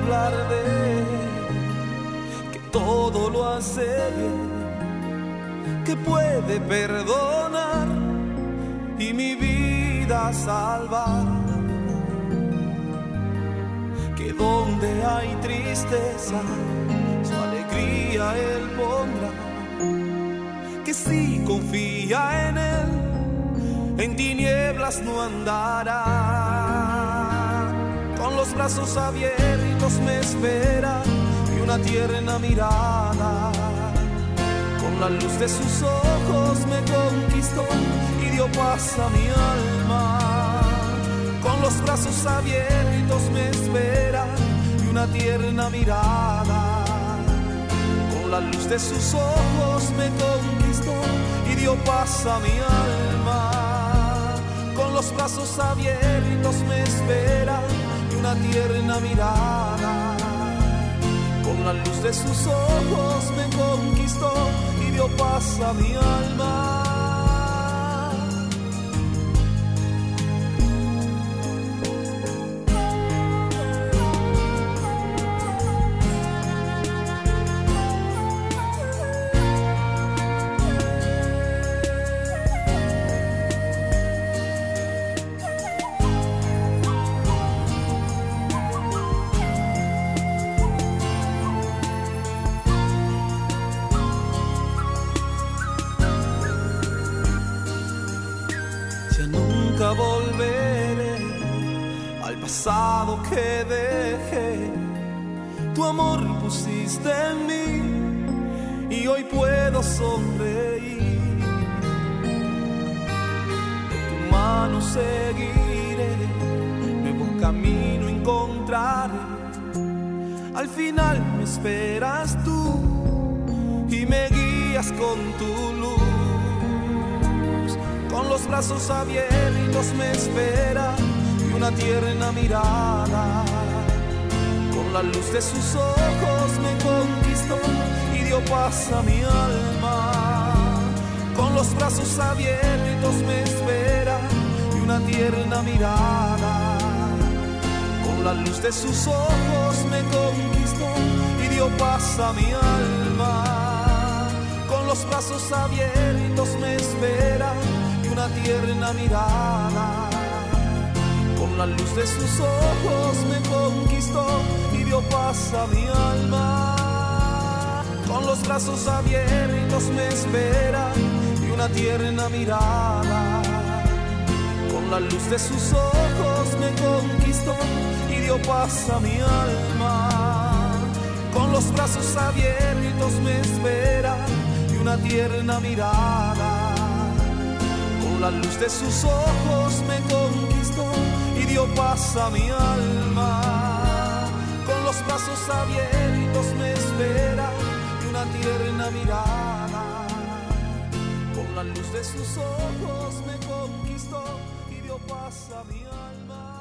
hablar de él, que todo lo hace bien, que puede perdonar y mi vida salvar, que donde hay tristeza su alegría él pondrá, que si confía en él en tinieblas no andará, con los brazos abiertos me espera y una tierna mirada, con la luz de sus ojos me conquistó y dio paz a mi alma, con los brazos abiertos me espera y una tierna mirada, con la luz de sus ojos me conquistó y dio paz a mi alma, con los brazos abiertos me espera y una tierna mirada, con la luz de sus ojos me conquistó y dio paz a mi alma. Nunca volveré al pasado que dejé, tu amor pusiste en mí y hoy puedo sonreír, de tu mano seguiré, nuevo camino encontraré, al final me esperas tú y me guías con tu luz. Con los brazos abiertos me espera y una tierna mirada, con la luz de sus ojos me conquistó y dio paz a mi alma, con los brazos abiertos me espera y una tierna mirada, con la luz de sus ojos me conquistó y dio paz a mi alma, con los brazos abiertos me espera una tierna mirada, con la luz de sus ojos me conquistó y dio paz a mi alma, con los brazos abiertos me espera y una tierna mirada, con la luz de sus ojos me conquistó y dio paz a mi alma, con los brazos abiertos me espera y una tierna mirada, la luz de sus ojos me conquistó y dio paz a mi alma, con los brazos abiertos me espera y una tierna mirada, con la luz de sus ojos me conquistó y dio paz a mi alma.